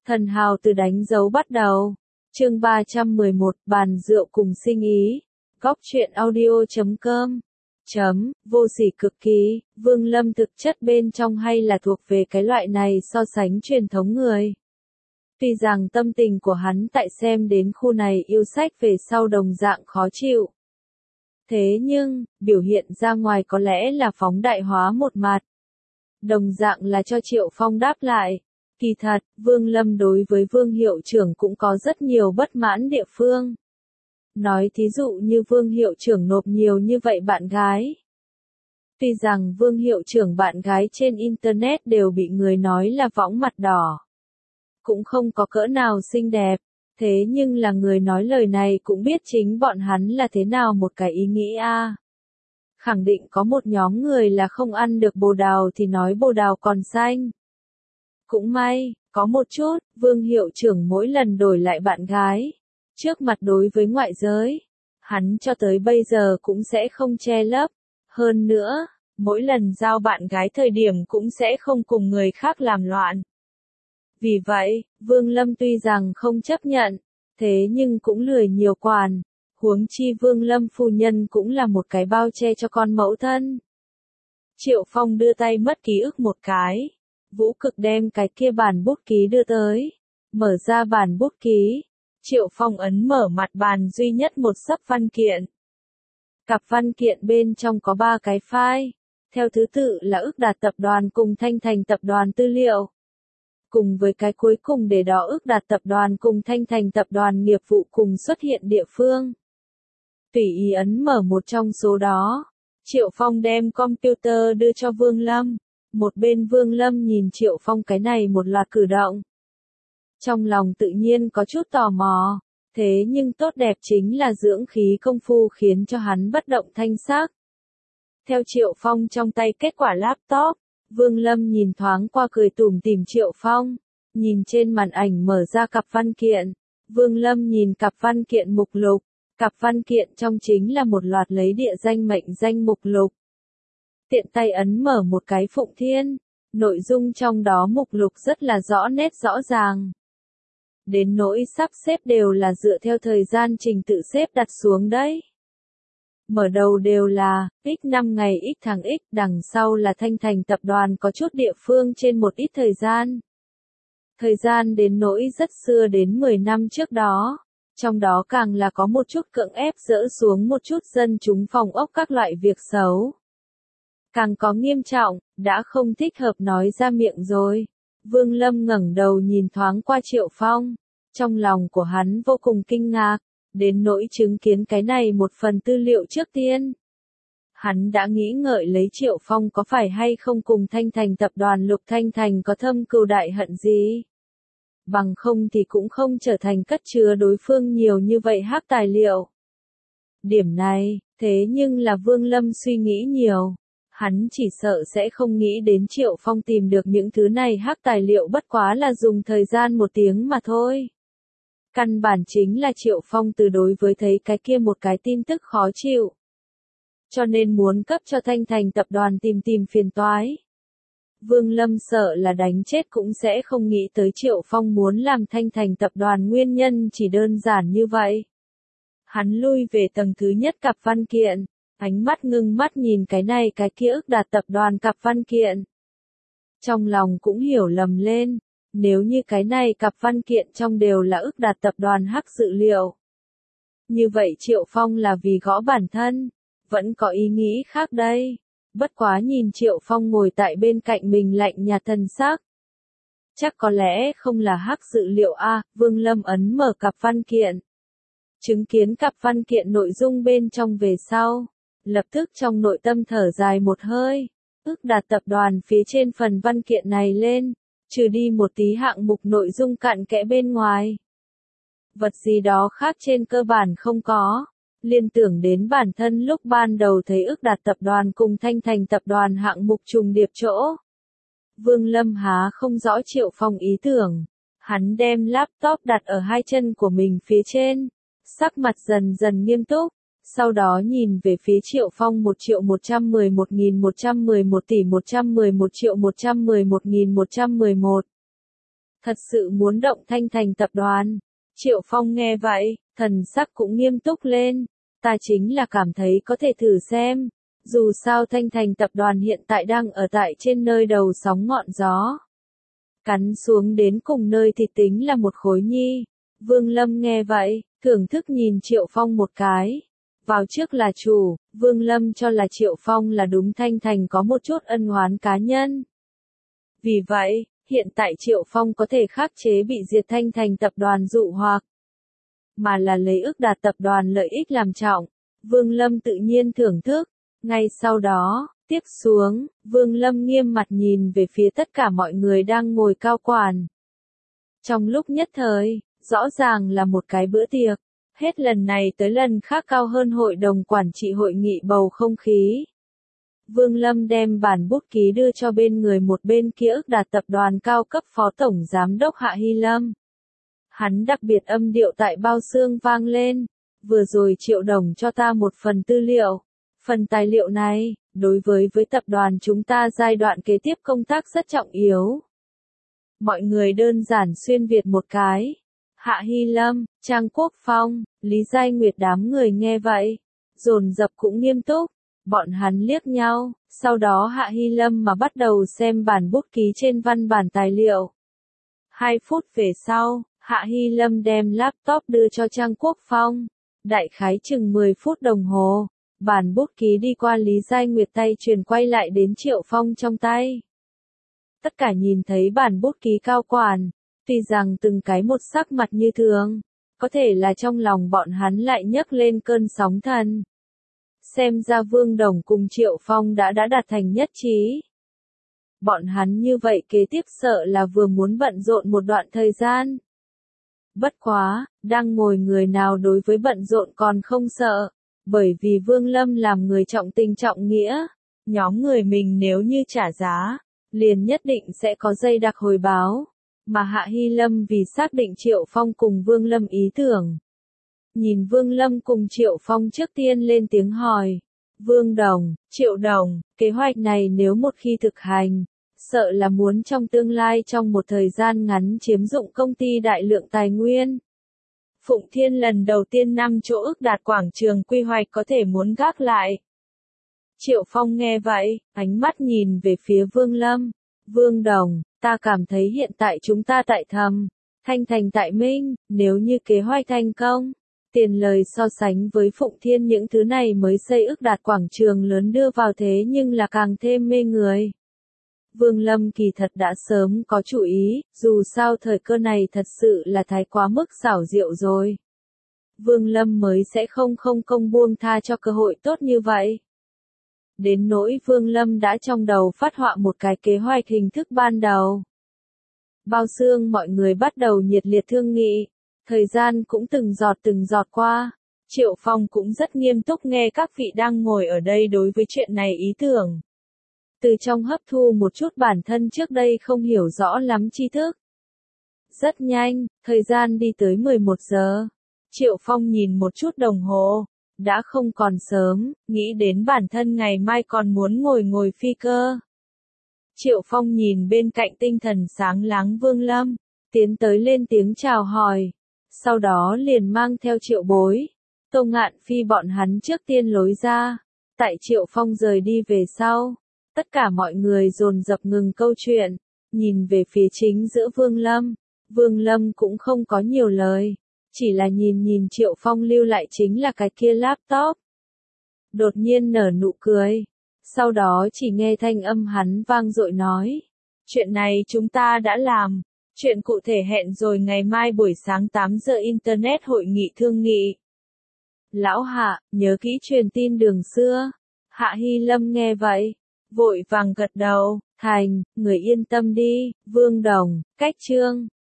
Thần hào từ đánh dấu bắt đầu. Chương 311, bàn rượu cùng sinh ý. Góc truyện audio.com. Vô sỉ cực kỳ, Vương Lâm thực chất bên trong hay là thuộc về cái loại này so sánh truyền thống người. Tuy rằng tâm tình của hắn tại xem đến khu này yêu sách về sau đồng dạng khó chịu. Thế nhưng, biểu hiện ra ngoài có lẽ là phóng đại hóa một mặt. Đồng dạng là cho Triệu Phong đáp lại. Kỳ thật, Vương Lâm đối với Vương hiệu trưởng cũng có rất nhiều bất mãn địa phương. Nói thí dụ như Vương hiệu trưởng nộp nhiều như vậy bạn gái. Tuy rằng Vương hiệu trưởng bạn gái trên Internet đều bị người nói là võng mặt đỏ. Cũng không có cỡ nào xinh đẹp. Thế nhưng là người nói lời này cũng biết chính bọn hắn là thế nào một cái ý nghĩ a. Khẳng định có một nhóm người là không ăn được bồ đào thì nói bồ đào còn xanh. Cũng may, có một chút, Vương hiệu trưởng mỗi lần đổi lại bạn gái. Trước mặt đối với ngoại giới, hắn cho tới bây giờ cũng sẽ không che lấp. Hơn nữa, mỗi lần giao bạn gái thời điểm cũng sẽ không cùng người khác làm loạn. Vì vậy, Vương Lâm tuy rằng không chấp nhận, thế nhưng cũng lười nhiều quản. Huống chi Vương Lâm phu nhân cũng là một cái bao che cho con mẫu thân. Triệu Phong đưa tay mất ký ức một cái. Vũ Cực đem cái kia bản bút ký đưa tới. Mở ra bản bút ký. Triệu Phong ấn mở mặt bàn duy nhất một sấp văn kiện. Cặp văn kiện bên trong có 3 cái file. Theo thứ tự là ức đạt tập đoàn cùng Thanh Thành tập đoàn tư liệu. Cùng với cái cuối cùng để đó ức đạt tập đoàn cùng Thanh Thành tập đoàn nghiệp vụ cùng xuất hiện địa phương. Tùy ý ấn mở một trong số đó. Triệu Phong đem computer đưa cho Vương Lâm. Một bên Vương Lâm nhìn Triệu Phong cái này một loạt cử động. Trong lòng tự nhiên có chút tò mò. Thế nhưng tốt đẹp chính là dưỡng khí công phu khiến cho hắn bất động thanh sắc. Theo Triệu Phong trong tay kết quả laptop. Vương Lâm nhìn thoáng qua cười tủm tỉm Triệu Phong. Nhìn trên màn ảnh mở ra cặp văn kiện. Vương Lâm nhìn cặp văn kiện mục lục. Cặp văn kiện trong chính là một loạt lấy địa danh mệnh danh mục lục. Tiện tay ấn mở một cái Phụng Thiên. Nội dung trong đó mục lục rất là rõ nét rõ ràng. Đến nỗi sắp xếp đều là dựa theo thời gian trình tự xếp đặt xuống đấy. Mở đầu đều là, x5 ngày x tháng x, đằng sau là Thanh Thành tập đoàn có chút địa phương trên một ít thời gian. Thời gian đến nỗi rất xưa đến 10 năm trước đó. Trong đó càng là có một chút cưỡng ép dỡ xuống một chút dân chúng phòng ốc các loại việc xấu. Càng có nghiêm trọng, đã không thích hợp nói ra miệng rồi. Vương Lâm ngẩng đầu nhìn thoáng qua Triệu Phong. Trong lòng của hắn vô cùng kinh ngạc. Đến nỗi chứng kiến cái này một phần tư liệu trước tiên. Hắn đã nghĩ ngợi lấy Triệu Phong có phải hay không cùng Thanh Thành tập đoàn Lục Thanh Thành có thâm cừu đại hận gì. Bằng không thì cũng không trở thành cất chứa đối phương nhiều như vậy hắc tài liệu. Điểm này, thế nhưng là Vương Lâm suy nghĩ nhiều. Hắn chỉ sợ sẽ không nghĩ đến Triệu Phong tìm được những thứ này hắc tài liệu bất quá là dùng thời gian 1 tiếng mà thôi. Căn bản chính là Triệu Phong từ đối với thấy cái kia một cái tin tức khó chịu. Cho nên muốn cấp cho Thanh Thành tập đoàn tìm phiền toái. Vương Lâm sợ là đánh chết cũng sẽ không nghĩ tới Triệu Phong muốn làm Thanh Thành tập đoàn nguyên nhân chỉ đơn giản như vậy. Hắn lui về tầng thứ nhất cặp văn kiện, ánh mắt ngưng mắt nhìn cái này cái kia ức đạt tập đoàn cặp văn kiện. Trong lòng cũng hiểu lầm lên, nếu như cái này cặp văn kiện trong đều là ức đạt tập đoàn hắc dữ liệu. Như vậy Triệu Phong là vì gõ bản thân, vẫn có ý nghĩ khác đây. Bất quá nhìn Triệu Phong ngồi tại bên cạnh mình lạnh nhạt thần sắc. Chắc có lẽ không là hắc dữ liệu a. Vương Lâm ấn mở cặp văn kiện. Chứng kiến cặp văn kiện nội dung bên trong về sau. Lập tức trong nội tâm thở dài một hơi. Ức đạt tập đoàn phía trên phần văn kiện này lên. Trừ đi một tí hạng mục nội dung cặn kẽ bên ngoài. Vật gì đó khác trên cơ bản không có. Liên tưởng đến bản thân lúc ban đầu thấy ức đạt tập đoàn cùng Thanh Thành tập đoàn hạng mục trùng điệp chỗ. Vương Lâm há không rõ Triệu Phong ý tưởng. Hắn đem laptop đặt ở hai chân của mình phía trên. Sắc mặt dần dần nghiêm túc. Sau đó nhìn về phía Triệu Phong 1.111.111 tỷ 111.111.111. thật sự muốn động Thanh Thành tập đoàn. Triệu Phong nghe vậy, thần sắc cũng nghiêm túc lên. Ta chính là cảm thấy có thể thử xem. Dù sao Thanh Thành tập đoàn hiện tại đang ở tại trên nơi đầu sóng ngọn gió. Cắn xuống đến cùng nơi thì tính là một khối nhi. Vương Lâm nghe vậy, thưởng thức nhìn Triệu Phong một cái. Vào trước là chủ, Vương Lâm cho là Triệu Phong là đúng Thanh Thành có một chút ân oán cá nhân. Vì vậy, hiện tại Triệu Phong có thể khắc chế bị diệt Thanh Thành tập đoàn dụ hoặc, mà là lấy ức đạt tập đoàn lợi ích làm trọng. Vương Lâm tự nhiên thưởng thức. Ngay sau đó, tiếp xuống, Vương Lâm nghiêm mặt nhìn về phía tất cả mọi người đang ngồi cao quản. Trong lúc nhất thời, rõ ràng là một cái bữa tiệc, hết lần này tới lần khác cao hơn hội đồng quản trị hội nghị bầu không khí. Vương Lâm đem bản bút ký đưa cho bên người một bên kia ức đạt tập đoàn cao cấp phó tổng giám đốc Hạ Hy Lâm. Hắn đặc biệt âm điệu tại bao xương vang lên. Vừa rồi Triệu Đồng cho ta một phần tư liệu. Phần tài liệu này, đối với tập đoàn chúng ta giai đoạn kế tiếp công tác rất trọng yếu. Mọi người đơn giản xuyên Việt một cái. Hạ Hy Lâm, Trang Quốc Phong, Lý Giai Nguyệt đám người nghe vậy. Dồn dập cũng nghiêm túc. Bọn hắn liếc nhau, sau đó Hạ Hy Lâm mà bắt đầu xem bản bút ký trên văn bản tài liệu. 2 phút về sau, Hạ Hy Lâm đem laptop đưa cho Trang Quốc Phong. Đại khái chừng 10 phút đồng hồ, bản bút ký đi qua Lý Giai Nguyệt tay truyền quay lại đến Triệu Phong trong tay. Tất cả nhìn thấy bản bút ký cao quản, tuy rằng từng cái một sắc mặt như thường, có thể là trong lòng bọn hắn lại nhấc lên cơn sóng thần. Xem ra Vương Đồng cùng Triệu Phong đã đạt thành nhất trí. Bọn hắn như vậy kế tiếp sợ là vừa muốn bận rộn một đoạn thời gian. Bất quá, đang ngồi người nào đối với bận rộn còn không sợ, bởi vì Vương Lâm làm người trọng tình trọng nghĩa, nhóm người mình nếu như trả giá, liền nhất định sẽ có dây đặc hồi báo, mà Hạ Hy Lâm vì xác định Triệu Phong cùng Vương Lâm ý tưởng. Nhìn Vương Lâm cùng Triệu Phong trước tiên lên tiếng hỏi, Vương Đồng, Triệu Đồng, kế hoạch này nếu một khi thực hành, sợ là muốn trong tương lai trong một thời gian ngắn chiếm dụng công ty đại lượng tài nguyên. Phụng Thiên lần đầu tiên 5 chỗ ức đạt quảng trường quy hoạch có thể muốn gác lại. Triệu Phong nghe vậy, ánh mắt nhìn về phía Vương Lâm. Vương Đồng, ta cảm thấy hiện tại chúng ta tại Thầm, Thanh Thành tại Minh, nếu như kế hoạch thành công, tiền lời so sánh với Phụng Thiên những thứ này mới xây ức đạt quảng trường lớn đưa vào thế nhưng là càng thêm mê người. Vương Lâm kỳ thật đã sớm có chủ ý, dù sao thời cơ này thật sự là thái quá mức xảo diệu rồi. Vương Lâm mới sẽ không công buông tha cho cơ hội tốt như vậy. Đến nỗi Vương Lâm đã trong đầu phát họa một cái kế hoạch hình thức ban đầu. Bao xương mọi người bắt đầu nhiệt liệt thương nghị, thời gian cũng từng giọt qua. Triệu Phong cũng rất nghiêm túc nghe các vị đang ngồi ở đây đối với chuyện này ý tưởng. Từ trong hấp thu một chút bản thân trước đây không hiểu rõ lắm tri thức. Rất nhanh, thời gian đi tới 11 giờ. Triệu Phong nhìn một chút đồng hồ, đã không còn sớm, nghĩ đến bản thân ngày mai còn muốn ngồi phi cơ. Triệu Phong nhìn bên cạnh tinh thần sáng láng Vương Lâm, tiến tới lên tiếng chào hỏi, sau đó liền mang theo Triệu Bối, Tô Ngạn Phi bọn hắn trước tiên lối ra. Tại Triệu Phong rời đi về sau, tất cả mọi người dồn dập ngừng câu chuyện, nhìn về phía chính giữa Vương Lâm. Vương Lâm cũng không có nhiều lời, chỉ là nhìn Triệu Phong lưu lại chính là cái kia laptop. Đột nhiên nở nụ cười, sau đó chỉ nghe thanh âm hắn vang dội nói, chuyện này chúng ta đã làm, chuyện cụ thể hẹn rồi ngày mai buổi sáng 8 giờ Internet hội nghị thương nghị. Lão Hạ, nhớ kỹ truyền tin đường xưa. Hạ Hy Lâm nghe vậy, vội vàng gật đầu, thành, người yên tâm đi, Vương Đồng, cách chương.